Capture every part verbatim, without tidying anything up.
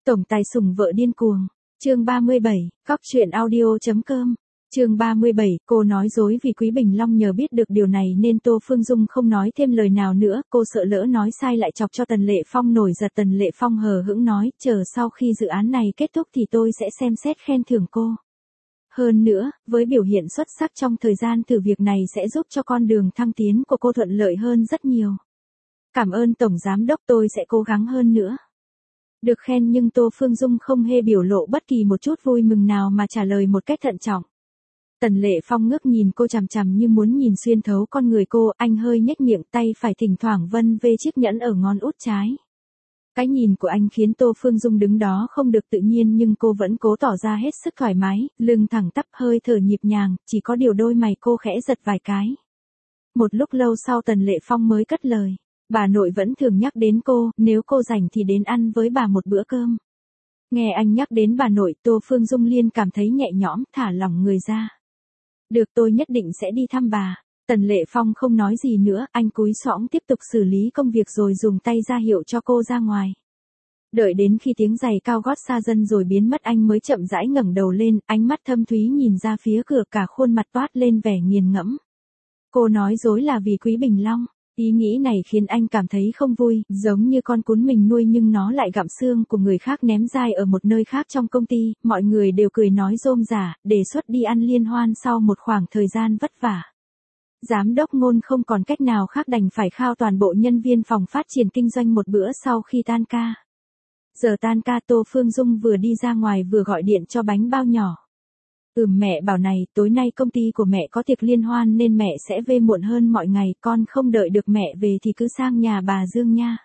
Tổng tài sủng vợ điên cuồng. Chương ba mươi bảy, cóc truyện audio.com. Chương ba mươi bảy, cô nói dối vì Quý Bình Long nhờ biết được điều này nên Tô Phương Dung không nói thêm lời nào nữa, cô sợ lỡ nói sai lại chọc cho Tần Lệ Phong nổi giận. Tần Lệ Phong hờ hững nói, chờ sau khi dự án này kết thúc thì tôi sẽ xem xét khen thưởng cô. Hơn nữa, với biểu hiện xuất sắc trong thời gian thử việc này sẽ giúp cho con đường thăng tiến của cô thuận lợi hơn rất nhiều. Cảm ơn Tổng Giám Đốc, tôi sẽ cố gắng hơn nữa. Được khen nhưng Tô Phương Dung không hề biểu lộ bất kỳ một chút vui mừng nào mà trả lời một cách thận trọng. Tần Lệ Phong ngước nhìn cô chằm chằm như muốn nhìn xuyên thấu con người cô, anh hơi nhếch miệng, tay phải thỉnh thoảng vân về chiếc nhẫn ở ngón út trái. Cái nhìn của anh khiến Tô Phương Dung đứng đó không được tự nhiên nhưng cô vẫn cố tỏ ra hết sức thoải mái, lưng thẳng tắp, hơi thở nhịp nhàng, chỉ có điều đôi mày cô khẽ giật vài cái. Một lúc lâu sau Tần Lệ Phong mới cất lời. Bà nội vẫn thường nhắc đến cô, nếu cô rảnh thì đến ăn với bà một bữa cơm. Nghe anh nhắc đến bà nội, Tô Phương Dung liền cảm thấy nhẹ nhõm, thả lỏng người ra. Được, tôi nhất định sẽ đi thăm bà. Tần Lệ Phong không nói gì nữa, anh cúi sõng tiếp tục xử lý công việc rồi dùng tay ra hiệu cho cô ra ngoài. Đợi đến khi tiếng giày cao gót xa dần rồi biến mất anh mới chậm rãi ngẩng đầu lên, ánh mắt thâm thúy nhìn ra phía cửa, cả khuôn mặt toát lên vẻ nghiền ngẫm. Cô nói dối là vì Quý Bình Long. Ý nghĩ này khiến anh cảm thấy không vui, giống như con cún mình nuôi nhưng nó lại gặm xương của người khác ném dai ở một nơi khác trong công ty, mọi người đều cười nói rôm rả, đề xuất đi ăn liên hoan sau một khoảng thời gian vất vả. Giám đốc Ngôn không còn cách nào khác đành phải khao toàn bộ nhân viên phòng phát triển kinh doanh một bữa sau khi tan ca. Giờ tan ca Tô Phương Dung vừa đi ra ngoài vừa gọi điện cho Bánh Bao nhỏ. Ừm, mẹ bảo này, tối nay công ty của mẹ có tiệc liên hoan nên mẹ sẽ về muộn hơn mọi ngày, con không đợi được mẹ về thì cứ sang nhà bà Dương nha.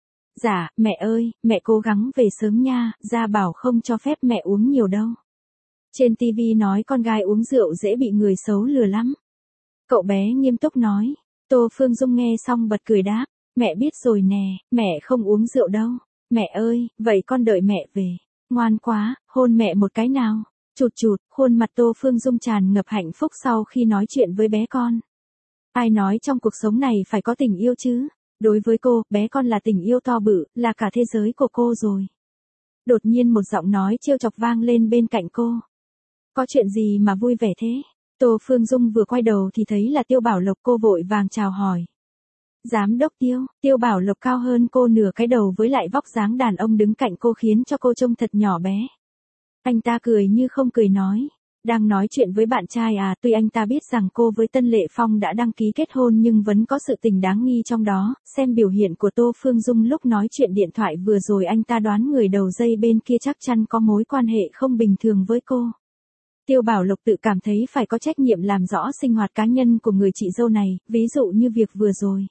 Dạ, mẹ ơi, mẹ cố gắng về sớm nha, Gia bảo không cho phép mẹ uống nhiều đâu. Trên ti vi nói con gái uống rượu dễ bị người xấu lừa lắm. Cậu bé nghiêm túc nói. Tô Phương Dung nghe xong bật cười đáp, mẹ biết rồi nè, mẹ không uống rượu đâu. Mẹ ơi, vậy con đợi mẹ về. Ngoan quá, hôn mẹ một cái nào. Chụt chụt, khuôn mặt Tô Phương Dung tràn ngập hạnh phúc sau khi nói chuyện với bé con. Ai nói trong cuộc sống này phải có tình yêu chứ? Đối với cô, bé con là tình yêu to bự, là cả thế giới của cô rồi. Đột nhiên một giọng nói trêu chọc vang lên bên cạnh cô. Có chuyện gì mà vui vẻ thế? Tô Phương Dung vừa quay đầu thì thấy là Tiêu Bảo Lộc, cô vội vàng chào hỏi. Giám đốc Tiêu, Tiêu Bảo Lộc cao hơn cô nửa cái đầu với lại vóc dáng đàn ông đứng cạnh cô khiến cho cô trông thật nhỏ bé. Anh ta cười như không cười nói, đang nói chuyện với bạn trai à? Tuy anh ta biết rằng cô với Tân Lệ Phong đã đăng ký kết hôn nhưng vẫn có sự tình đáng nghi trong đó, xem biểu hiện của Tô Phương Dung lúc nói chuyện điện thoại vừa rồi anh ta đoán người đầu dây bên kia chắc chắn có mối quan hệ không bình thường với cô. Tiêu Bảo Lộc tự cảm thấy phải có trách nhiệm làm rõ sinh hoạt cá nhân của người chị dâu này, ví dụ như việc vừa rồi.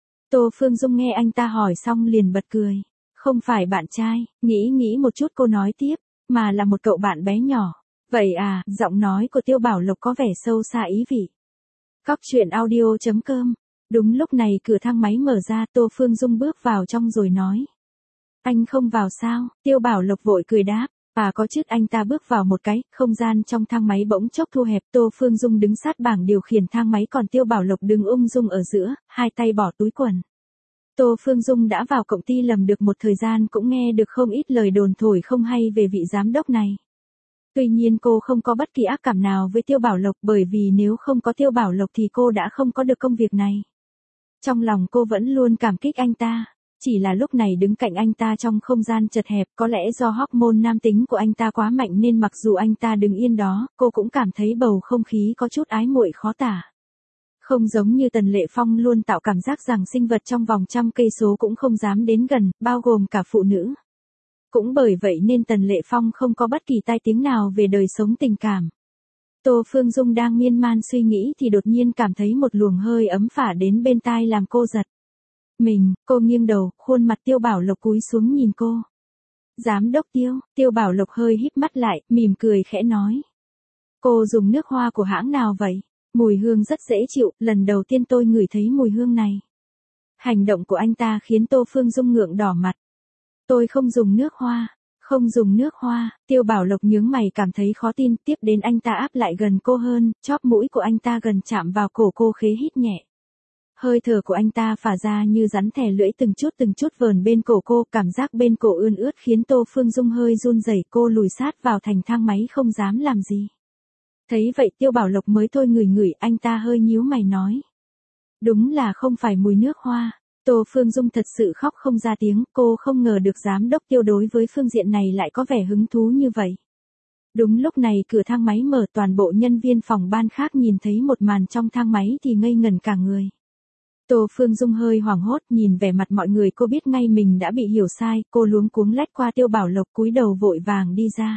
Tô Phương Dung nghe anh ta hỏi xong liền bật cười. Không phải bạn trai, nghĩ nghĩ một chút cô nói tiếp. Mà là một cậu bạn bé nhỏ. Vậy à, giọng nói của Tiêu Bảo Lộc có vẻ sâu xa ý vị. Cóc truyện audio.com. Đúng lúc này cửa thang máy mở ra, Tô Phương Dung bước vào trong rồi nói. Anh không vào sao? Tiêu Bảo Lộc vội cười đáp. À có chứ. Anh ta bước vào một cái, không gian trong thang máy bỗng chốc thu hẹp. Tô Phương Dung đứng sát bảng điều khiển thang máy còn Tiêu Bảo Lộc đứng ung dung ở giữa, hai tay bỏ túi quần. Tô Phương Dung đã vào công ty làm được một thời gian cũng nghe được không ít lời đồn thổi không hay về vị giám đốc này. Tuy nhiên cô không có bất kỳ ác cảm nào với Tiêu Bảo Lộc bởi vì nếu không có Tiêu Bảo Lộc thì cô đã không có được công việc này. Trong lòng cô vẫn luôn cảm kích anh ta. Chỉ là lúc này đứng cạnh anh ta trong không gian chật hẹp, có lẽ do hormone nam tính của anh ta quá mạnh nên mặc dù anh ta đứng yên đó, cô cũng cảm thấy bầu không khí có chút ái muội khó tả. Không giống như Tần Lệ Phong luôn tạo cảm giác rằng sinh vật trong vòng trăm cây số cũng không dám đến gần, bao gồm cả phụ nữ. Cũng bởi vậy nên Tần Lệ Phong không có bất kỳ tai tiếng nào về đời sống tình cảm. Tô Phương Dung đang miên man suy nghĩ thì đột nhiên cảm thấy một luồng hơi ấm phả đến bên tai làm cô giật mình, cô nghiêng đầu, khuôn mặt Tiêu Bảo Lộc cúi xuống nhìn cô. Giám đốc Tiêu, Tiêu Bảo Lộc hơi híp mắt lại, mỉm cười khẽ nói. Cô dùng nước hoa của hãng nào vậy? Mùi hương rất dễ chịu, lần đầu tiên tôi ngửi thấy mùi hương này. Hành động của anh ta khiến Tô Phương Dung ngượng đỏ mặt. Tôi không dùng nước hoa, không dùng nước hoa. Tiêu Bảo Lộc nhướng mày cảm thấy khó tin, tiếp đến anh ta áp lại gần cô hơn, chóp mũi của anh ta gần chạm vào cổ cô khế hít nhẹ. Hơi thở của anh ta phả ra như rắn thè lưỡi từng chút từng chút vờn bên cổ cô, cảm giác bên cổ ươn ướt khiến Tô Phương Dung hơi run rẩy, cô lùi sát vào thành thang máy không dám làm gì. Thấy vậy Tiêu Bảo Lộc mới thôi ngửi ngửi, anh ta hơi nhíu mày nói. Đúng là không phải mùi nước hoa. Tô Phương Dung thật sự khóc không ra tiếng, cô không ngờ được giám đốc Tiêu đối với phương diện này lại có vẻ hứng thú như vậy. Đúng lúc này cửa thang máy mở, toàn bộ nhân viên phòng ban khác nhìn thấy một màn trong thang máy thì ngây ngẩn cả người. Tô Phương Dung hơi hoảng hốt, nhìn vẻ mặt mọi người cô biết ngay mình đã bị hiểu sai, cô luống cuống lách qua Tiêu Bảo Lộc cúi đầu vội vàng đi ra.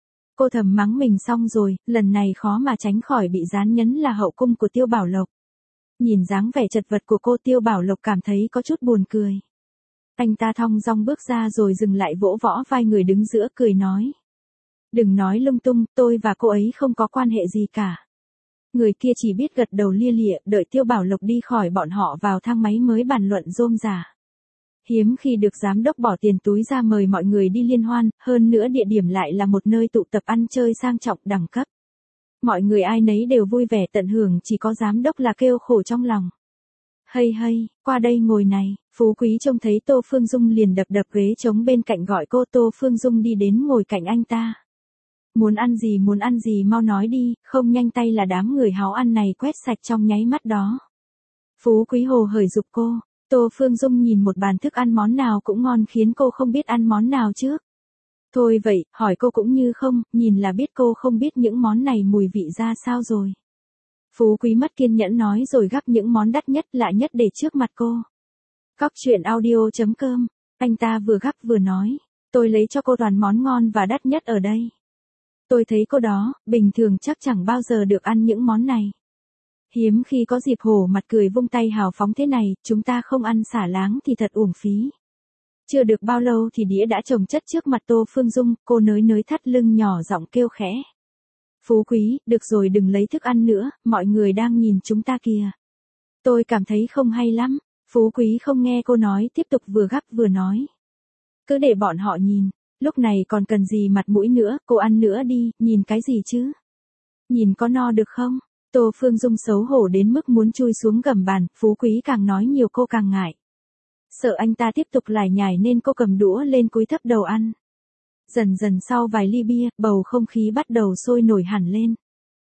Cô thầm mắng mình xong rồi, lần này khó mà tránh khỏi bị dán nhấn là hậu cung của Tiêu Bảo Lộc. Nhìn dáng vẻ chật vật của cô, Tiêu Bảo Lộc cảm thấy có chút buồn cười. Anh ta thong dong bước ra rồi dừng lại vỗ võ vai người đứng giữa, cười nói. Đừng nói lung tung, tôi và cô ấy không có quan hệ gì cả. Người kia chỉ biết gật đầu lia lịa, đợi Tiêu Bảo Lộc đi khỏi bọn họ vào thang máy mới bàn luận rôm rả. Hiếm khi được giám đốc bỏ tiền túi ra mời mọi người đi liên hoan, hơn nữa địa điểm lại là một nơi tụ tập ăn chơi sang trọng đẳng cấp. Mọi người ai nấy đều vui vẻ tận hưởng, chỉ có giám đốc là kêu khổ trong lòng. Hay hay, qua đây ngồi này. Phú Quý trông thấy Tô Phương Dung liền đập đập ghế trống bên cạnh gọi cô. Tô Phương Dung đi đến ngồi cạnh anh ta. Muốn ăn gì muốn ăn gì mau nói đi, không nhanh tay là đám người háo ăn này quét sạch trong nháy mắt đó. Phú Quý hồ hởi giục cô. Tô Phương Dung nhìn một bàn thức ăn món nào cũng ngon khiến cô không biết ăn món nào trước. Thôi vậy, hỏi cô cũng như không, nhìn là biết cô không biết những món này mùi vị ra sao rồi. Phú Quý mất kiên nhẫn nói rồi gắp những món đắt nhất lạ nhất để trước mặt cô. Cóc truyện audio chấm com, anh ta vừa gắp vừa nói, tôi lấy cho cô toàn món ngon và đắt nhất ở đây. Tôi thấy cô đó, bình thường chắc chẳng bao giờ được ăn những món này. Hiếm khi có dịp hổ mặt cười vung tay hào phóng thế này, chúng ta không ăn xả láng thì thật uổng phí. Chưa được bao lâu thì đĩa đã chồng chất trước mặt Tô Phương Dung, cô nới nới thắt lưng nhỏ giọng kêu khẽ. Phú Quý, được rồi đừng lấy thức ăn nữa, mọi người đang nhìn chúng ta kìa. Tôi cảm thấy không hay lắm. Phú Quý không nghe cô nói, tiếp tục vừa gắp vừa nói. Cứ để bọn họ nhìn, lúc này còn cần gì mặt mũi nữa, cô ăn nữa đi, nhìn cái gì chứ? Nhìn có no được không? Tô Phương Dung xấu hổ đến mức muốn chui xuống gầm bàn, Phú Quý càng nói nhiều cô càng ngại. Sợ anh ta tiếp tục lải nhải nên cô cầm đũa lên cúi thấp đầu ăn. Dần dần sau vài ly bia, bầu không khí bắt đầu sôi nổi hẳn lên.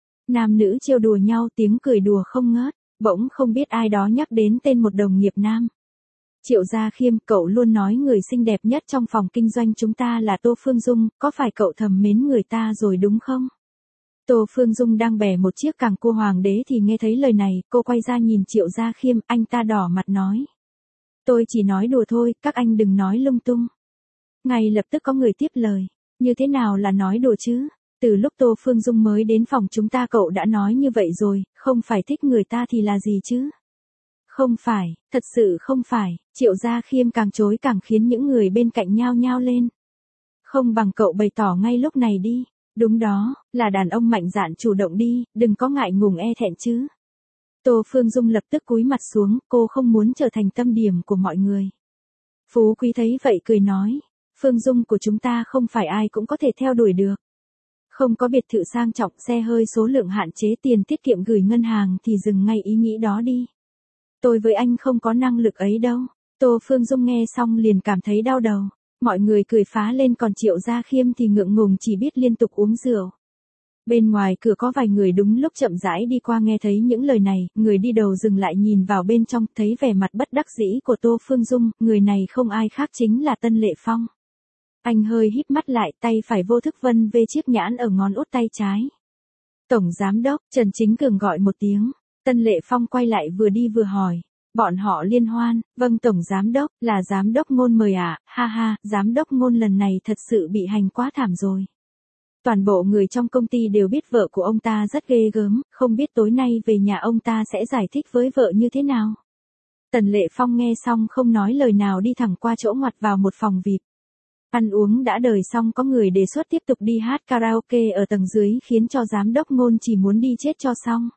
Nam nữ trêu đùa nhau, tiếng cười đùa không ngớt, bỗng không biết ai đó nhắc đến tên một đồng nghiệp nam. Triệu Gia Khiêm, cậu luôn nói người xinh đẹp nhất trong phòng kinh doanh chúng ta là Tô Phương Dung, có phải cậu thầm mến người ta rồi đúng không? Tô Phương Dung đang bẻ một chiếc càng cua hoàng đế thì nghe thấy lời này, cô quay ra nhìn Triệu Gia Khiêm, anh ta đỏ mặt nói. Tôi chỉ nói đùa thôi, các anh đừng nói lung tung. Ngay lập tức có người tiếp lời, như thế nào là nói đùa chứ? Từ lúc Tô Phương Dung mới đến phòng chúng ta cậu đã nói như vậy rồi, không phải thích người ta thì là gì chứ? Không phải, thật sự không phải, Triệu Gia Khiêm càng chối càng khiến những người bên cạnh nhao nhao lên. Không bằng cậu bày tỏ ngay lúc này đi, đúng đó, là đàn ông mạnh dạn chủ động đi, đừng có ngại ngùng e thẹn chứ. Tô Phương Dung lập tức cúi mặt xuống, cô không muốn trở thành tâm điểm của mọi người. Phú Quý thấy vậy cười nói, Phương Dung của chúng ta không phải ai cũng có thể theo đuổi được. Không có biệt thự sang trọng, xe hơi số lượng hạn chế, tiền tiết kiệm gửi ngân hàng thì dừng ngay ý nghĩ đó đi. Tôi với anh không có năng lực ấy đâu. Tô Phương Dung nghe xong liền cảm thấy đau đầu. Mọi người cười phá lên còn Triệu Gia Khiêm thì ngượng ngùng chỉ biết liên tục uống rượu. Bên ngoài cửa có vài người đúng lúc chậm rãi đi qua nghe thấy những lời này, người đi đầu dừng lại nhìn vào bên trong, thấy vẻ mặt bất đắc dĩ của Tô Phương Dung, người này không ai khác chính là Tân Lệ Phong. Anh hơi híp mắt lại, tay phải vô thức vân về chiếc nhãn ở ngón út tay trái. Tổng Giám đốc, Trần Chính Cường gọi một tiếng. Tân Lệ Phong quay lại vừa đi vừa hỏi. Bọn họ liên hoan, vâng Tổng Giám đốc, là Giám đốc Ngôn mời à, ha ha, Giám đốc Ngôn lần này thật sự bị hành quá thảm rồi. Toàn bộ người trong công ty đều biết vợ của ông ta rất ghê gớm, không biết tối nay về nhà ông ta sẽ giải thích với vợ như thế nào. Tần Lệ Phong nghe xong không nói lời nào đi thẳng qua chỗ ngoặt vào một phòng vi ai pi. Ăn uống đã đời xong có người đề xuất tiếp tục đi hát karaoke ở tầng dưới khiến cho Giám đốc Ngôn chỉ muốn đi chết cho xong.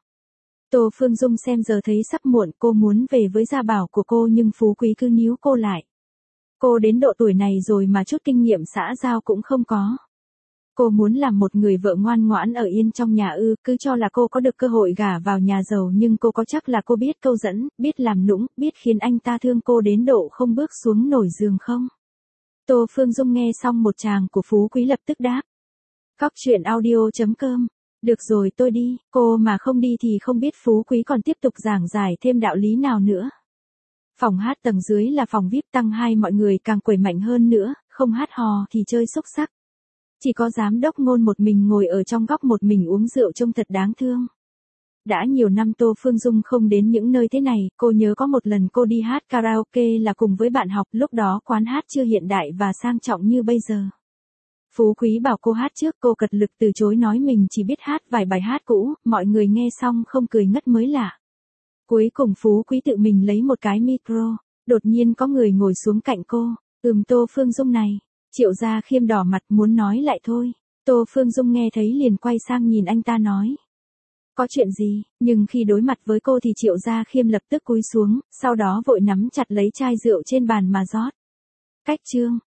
Tô Phương Dung xem giờ thấy sắp muộn, cô muốn về với gia bảo của cô nhưng Phú Quý cứ níu cô lại. Cô đến độ tuổi này rồi mà chút kinh nghiệm xã giao cũng không có. Cô muốn làm một người vợ ngoan ngoãn ở yên trong nhà ư, cứ cho là cô có được cơ hội gả vào nhà giàu, nhưng cô có chắc là cô biết câu dẫn, biết làm nũng, biết khiến anh ta thương cô đến độ không bước xuống nổi giường không? Tô Phương Dung nghe xong một tràng của Phú Quý lập tức đáp. Cóc truyện audio chấm com. Được rồi tôi đi, cô mà không đi thì không biết Phú Quý còn tiếp tục giảng giải thêm đạo lý nào nữa. Phòng hát tầng dưới là phòng vi ai pi tăng hai, mọi người càng quẩy mạnh hơn nữa, không hát hò thì chơi xúc sắc. Chỉ có giám đốc Ngôn một mình ngồi ở trong góc một mình uống rượu trông thật đáng thương. Đã nhiều năm Tô Phương Dung không đến những nơi thế này, cô nhớ có một lần cô đi hát karaoke là cùng với bạn học, lúc đó quán hát chưa hiện đại và sang trọng như bây giờ. Phú Quý bảo cô hát trước, cô cật lực từ chối nói mình chỉ biết hát vài bài hát cũ, mọi người nghe xong không cười ngất mới lạ. Cuối cùng Phú Quý tự mình lấy một cái micro, đột nhiên có người ngồi xuống cạnh cô, ừm Tô Phương Dung này, Triệu Gia Khiêm đỏ mặt muốn nói lại thôi, Tô Phương Dung nghe thấy liền quay sang nhìn anh ta nói. Có chuyện gì, nhưng khi đối mặt với cô thì Triệu Gia Khiêm lập tức cúi xuống, sau đó vội nắm chặt lấy chai rượu trên bàn mà rót. Cách chương.